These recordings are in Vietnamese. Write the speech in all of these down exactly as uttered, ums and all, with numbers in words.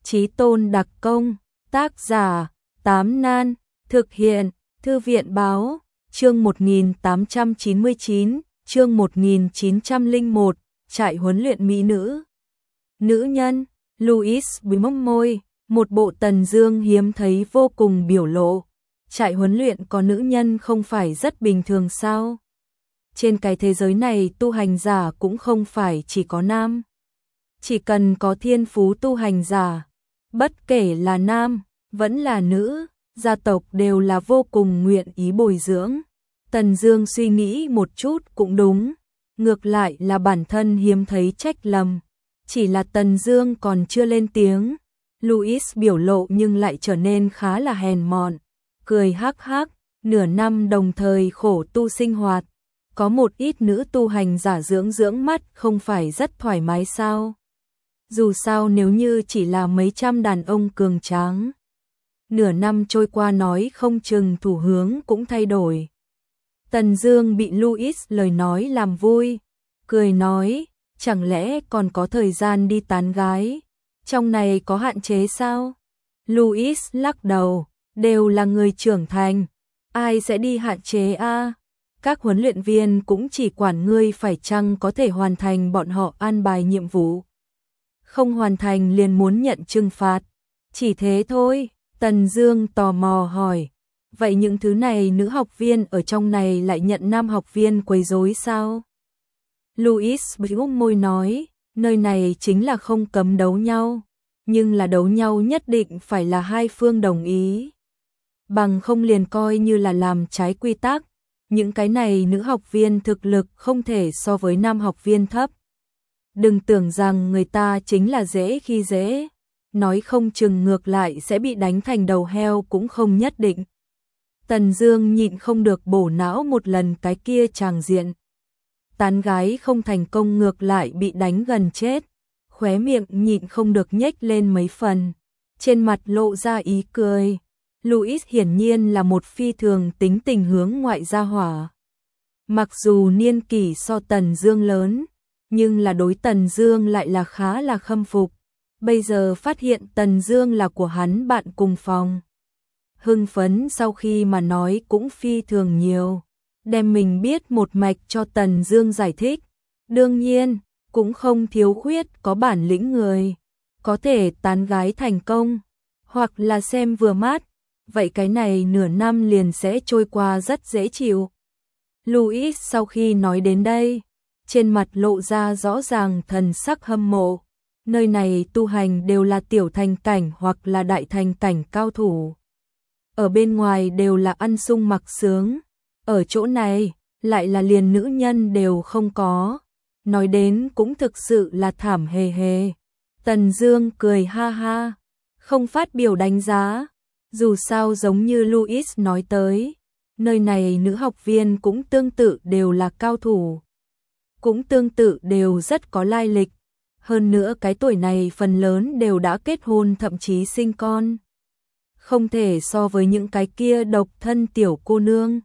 Chí Tôn đặc công, tác giả, Tám Nan, thực hiện, Thư viện báo, chương một nghìn tám trăm chín mươi chín, chương một nghìn chín trăm lẻ một, trại huấn luyện mỹ nữ. Nữ nhân, Louis bĩm môi, một bộ Tần Dương hiếm thấy vô cùng biểu lộ. Trại huấn luyện có nữ nhân không phải rất bình thường sao? Trên cái thế giới này tu hành giả cũng không phải chỉ có nam. Chỉ cần có thiên phú tu hành giả, bất kể là nam, vẫn là nữ, gia tộc đều là vô cùng nguyện ý bồi dưỡng. Tần Dương suy nghĩ một chút cũng đúng, ngược lại là bản thân hiếm thấy trách lầm. Chỉ là Tần Dương còn chưa lên tiếng, Louis biểu lộ nhưng lại trở nên khá là hèn mọn, cười hắc hắc, nửa năm đồng thời khổ tu sinh hoạt, có một ít nữ tu hành giả dưỡng dưỡng mắt không phải rất thoải mái sao? Dù sao nếu như chỉ là mấy trăm đàn ông cường tráng, nửa năm trôi qua nói không chừng thủ hướng cũng thay đổi. Tần Dương bị Louis lời nói làm vui, cười nói, chẳng lẽ còn có thời gian đi tán gái, trong này có hạn chế sao? Louis lắc đầu, đều là người trưởng thành, ai sẽ đi hạn chế a? Các huấn luyện viên cũng chỉ quản ngươi phải chăng có thể hoàn thành bọn họ an bài nhiệm vụ. Không hoàn thành liền muốn nhận trừng phạt, chỉ thế thôi. Tần Dương tò mò hỏi, vậy những thứ này nữ học viên ở trong này lại nhận nam học viên quấy rối sao? Louis bĩu môi nói, nơi này chính là không cấm đấu nhau, nhưng là đấu nhau nhất định phải là hai phương đồng ý. Bằng không liền coi như là làm trái quy tắc, những cái này nữ học viên thực lực không thể so với nam học viên thấp. Đừng tưởng rằng người ta chính là dễ khi dễ, nói không chừng ngược lại sẽ bị đánh thành đầu heo cũng không nhất định. Tần Dương nhịn không được bổ não một lần cái kia tràng diện. Tán gái không thành công ngược lại bị đánh gần chết, khóe miệng nhịn không được nhếch lên mấy phần, trên mặt lộ ra ý cười. Louis hiển nhiên là một phi thường tính tình hướng ngoại gia hỏa. Mặc dù niên kỷ so Tần Dương lớn, nhưng là đối Tần Dương lại là khá là khâm phục. Bây giờ phát hiện Tần Dương là của hắn bạn cùng phòng, hưng phấn sau khi mà nói cũng phi thường nhiều, đem mình biết một mạch cho Tần Dương giải thích. Đương nhiên, cũng không thiếu khuyết có bản lĩnh người, có thể tán gái thành công, hoặc là xem vừa mắt, vậy cái này nửa năm liền sẽ trôi qua rất dễ chịu. Louis sau khi nói đến đây, trên mặt lộ ra rõ ràng thần sắc hâm mộ. Nơi này tu hành đều là tiểu thành cảnh hoặc là đại thành cảnh cao thủ. Ở bên ngoài đều là ăn sung mặc sướng, ở chỗ này lại là liền nữ nhân đều không có. Nói đến cũng thực sự là thảm hề hề. Tần Dương cười ha ha, không phát biểu đánh giá. Dù sao giống như Louis nói tới, nơi này nữ học viên cũng tương tự đều là cao thủ, cũng tương tự đều rất có lai lịch. Hơn nữa cái tuổi này phần lớn đều đã kết hôn thậm chí sinh con. Không thể so với những cái kia độc thân tiểu cô nương.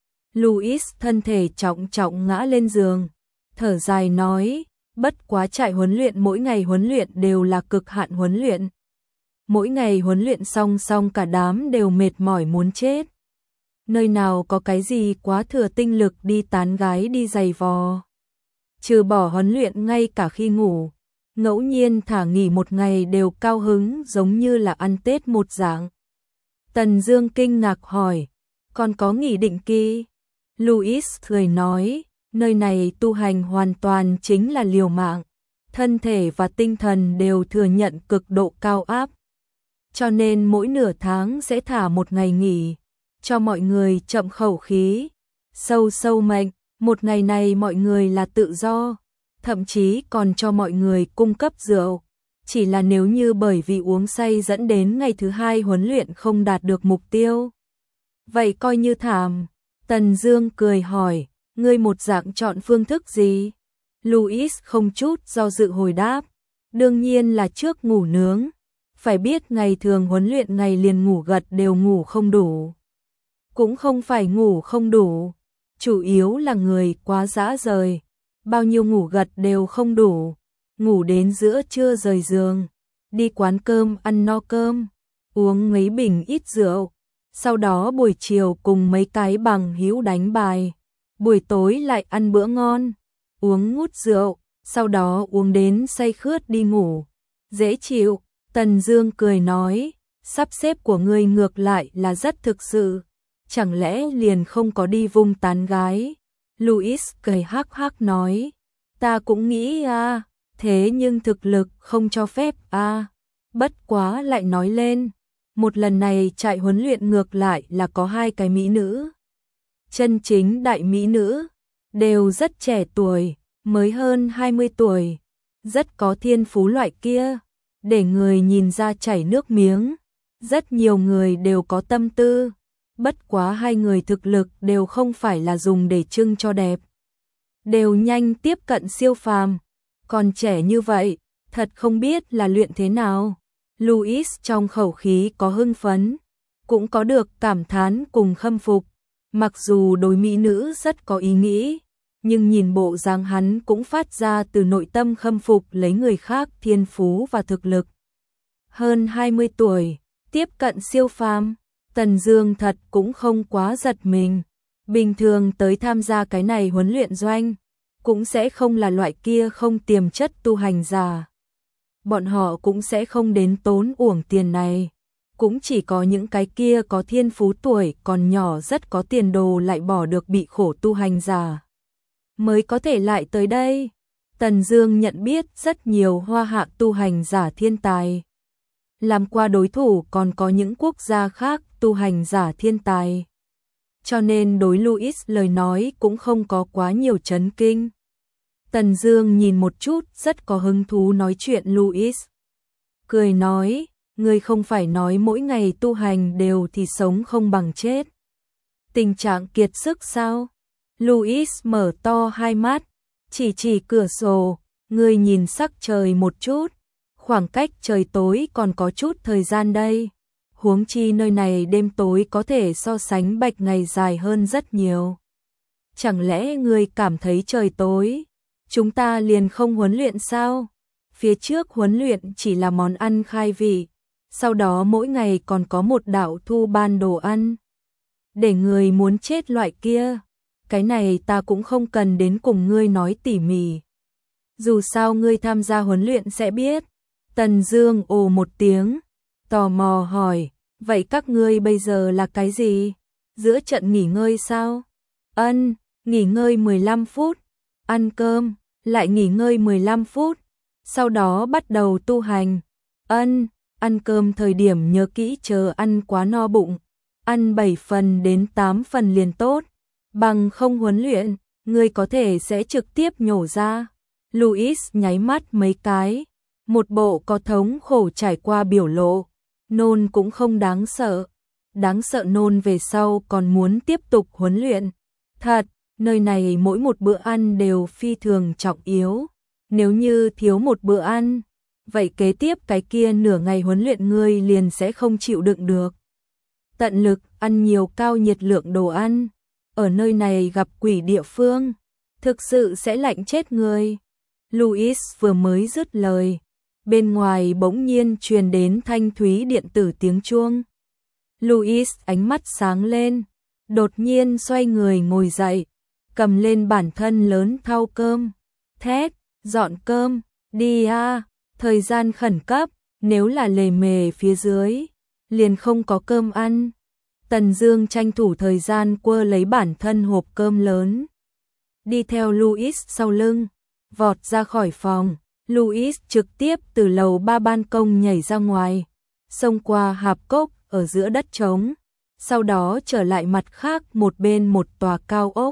Louis thân thể trọng trọng ngã lên giường, thở dài nói, bất quá trại huấn luyện mỗi ngày huấn luyện đều là cực hạn huấn luyện. Mỗi ngày huấn luyện xong xong cả đám đều mệt mỏi muốn chết. Nơi nào có cái gì quá thừa tinh lực đi tán gái đi giày vò. Trừ bỏ huấn luyện ngay cả khi ngủ, ngẫu nhiên thả nghỉ một ngày đều cao hứng giống như là ăn Tết một dạng. Tần Dương kinh ngạc hỏi, còn có nghỉ định kỳ? Louis cười nói, nơi này tu hành hoàn toàn chính là liều mạng, thân thể và tinh thần đều thừa nhận cực độ cao áp. Cho nên mỗi nửa tháng sẽ thả một ngày nghỉ, cho mọi người chậm khẩu khí, sâu sâu mệnh. Một ngày này mọi người là tự do, thậm chí còn cho mọi người cung cấp rượu. Chỉ là nếu như bởi vì uống say dẫn đến ngày thứ hai huấn luyện không đạt được mục tiêu, vậy coi như thảm. Tần Dương cười hỏi, ngươi một dạng chọn phương thức gì? Louis không chút do dự hồi đáp, đương nhiên là trước ngủ nướng. Phải biết ngày thường huấn luyện ngày liền ngủ gật đều ngủ không đủ. Cũng không phải ngủ không đủ, chủ yếu là người quá dã rời, bao nhiêu ngủ gật đều không đủ, ngủ đến giữa trưa rời giường, đi quán cơm ăn no cơm, uống mấy bình ít rượu, sau đó buổi chiều cùng mấy cái bằng hữu đánh bài, buổi tối lại ăn bữa ngon, uống ngút rượu, sau đó uống đến say khướt đi ngủ. Dễ chịu, Tần Dương cười nói, sắp xếp của ngươi ngược lại là rất thực sự, chẳng lẽ liền không có đi vung tán gái? Louis cười hắc hắc nói, ta cũng nghĩ a, thế nhưng thực lực không cho phép a. Bất quá lại nói lên, một lần này trại huấn luyện ngược lại là có hai cái mỹ nữ. Chân chính đại mỹ nữ, đều rất trẻ tuổi, mới hơn hai mươi tuổi, rất có thiên phú loại kia, để người nhìn ra chảy nước miếng. Rất nhiều người đều có tâm tư, bất quá hai người thực lực đều không phải là dùng để trưng cho đẹp, đều nhanh tiếp cận siêu phàm, còn trẻ như vậy, thật không biết là luyện thế nào. Louis trong khẩu khí có hưng phấn, cũng có được cảm thán cùng khâm phục, mặc dù đối mỹ nữ rất có ý nghĩ, nhưng nhìn bộ dáng hắn cũng phát ra từ nội tâm khâm phục lấy người khác thiên phú và thực lực. Hơn hai mươi tuổi, tiếp cận siêu phàm, Tần Dương thật cũng không quá giật mình. Bình thường tới tham gia cái này huấn luyện doanh, cũng sẽ không là loại kia không tiềm chất tu hành giả. Bọn họ cũng sẽ không đến tốn uổng tiền này. Cũng chỉ có những cái kia có thiên phú tuổi còn nhỏ rất có tiền đồ lại bỏ được bị khổ tu hành giả, mới có thể lại tới đây. Tần Dương nhận biết rất nhiều hoa hạ tu hành giả thiên tài. Làm qua đối thủ còn có những quốc gia khác tu hành giả thiên tài. Cho nên đối Louis lời nói cũng không có quá nhiều chấn kinh. Tần Dương nhìn một chút rất có hứng thú nói chuyện Louis. Cười nói, ngươi không phải nói mỗi ngày tu hành đều thì sống không bằng chết. Tình trạng kiệt sức sao? Louis mở to hai mắt, chỉ chỉ cửa sổ, ngươi nhìn sắc trời một chút. Khoảng cách trời tối còn có chút thời gian đây. Huống chi nơi này đêm tối có thể so sánh bạch ngày dài hơn rất nhiều. Chẳng lẽ ngươi cảm thấy trời tối, chúng ta liền không huấn luyện sao? Phía trước huấn luyện chỉ là món ăn khai vị, sau đó mỗi ngày còn có một đạo thu ban đồ ăn. Để người muốn chết loại kia, cái này ta cũng không cần đến cùng ngươi nói tỉ mỉ. Dù sao ngươi tham gia huấn luyện sẽ biết. Tần Dương ồ một tiếng, tò mò hỏi, vậy các ngươi bây giờ là cái gì? Giữa trận nghỉ ngơi sao? Ân, nghỉ ngơi mười lăm phút, ăn cơm, lại nghỉ ngơi mười lăm phút, sau đó bắt đầu tu hành. Ân, ăn cơm thời điểm nhớ kỹ chờ ăn quá no bụng, ăn bảy phần đến tám phần liền tốt, bằng không huấn luyện, ngươi có thể sẽ trực tiếp nhổ ra. Louis nháy mắt mấy cái, một bộ có thống khổ trải qua biểu lộ, nôn cũng không đáng sợ, đáng sợ nôn về sau còn muốn tiếp tục huấn luyện. Thật, nơi này mỗi một bữa ăn đều phi thường trọng yếu, nếu như thiếu một bữa ăn, vậy kế tiếp cái kia nửa ngày huấn luyện ngươi liền sẽ không chịu đựng được. Tận lực ăn nhiều cao nhiệt lượng đồ ăn, ở nơi này gặp quỷ địa phương, thực sự sẽ lạnh chết người. Louis vừa mới dứt lời, bên ngoài bỗng nhiên truyền đến thanh thúy điện tử tiếng chuông. Louis ánh mắt sáng lên, đột nhiên xoay người ngồi dậy, cầm lên bản thân lớn thau cơm, thét, dọn cơm, đi a, thời gian khẩn cấp, nếu là lề mề phía dưới, liền không có cơm ăn. Tần Dương tranh thủ thời gian quơ lấy bản thân hộp cơm lớn, đi theo Louis sau lưng, vọt ra khỏi phòng. Louis trực tiếp từ lầu ba ban công nhảy ra ngoài, xông qua hạp cốc ở giữa đất trống, sau đó trở lại mặt khác một bên một tòa cao ốc.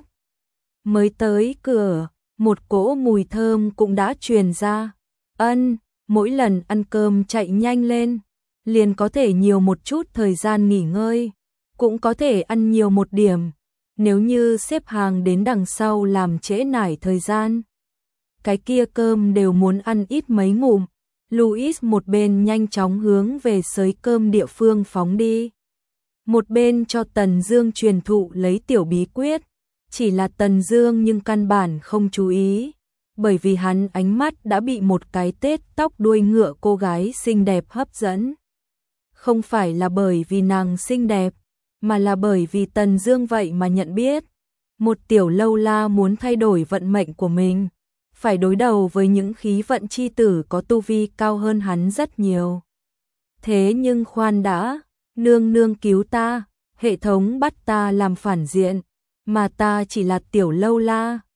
Mới tới cửa, một cỗ mùi thơm cũng đã truyền ra. Ân, mỗi lần ăn cơm chạy nhanh lên, liền có thể nhiều một chút thời gian nghỉ ngơi, cũng có thể ăn nhiều một điểm, nếu như xếp hàng đến đằng sau làm trễ nải thời gian. Cái kia cơm đều muốn ăn ít mấy ngụm. Louis một bên nhanh chóng hướng về sới cơm địa phương phóng đi, một bên cho Tần Dương truyền thụ lấy tiểu bí quyết. Chỉ là Tần Dương nhưng căn bản không chú ý, bởi vì hắn ánh mắt đã bị một cái tết tóc đuôi ngựa cô gái xinh đẹp hấp dẫn. Không phải là bởi vì nàng xinh đẹp, mà là bởi vì Tần Dương vậy mà nhận biết, một tiểu lâu la muốn thay đổi vận mệnh của mình, phải đối đầu với những khí vận chi tử có tu vi cao hơn hắn rất nhiều. Thế nhưng khoan đã, nương nương cứu ta, hệ thống bắt ta làm phản diện, mà ta chỉ là tiểu lâu la,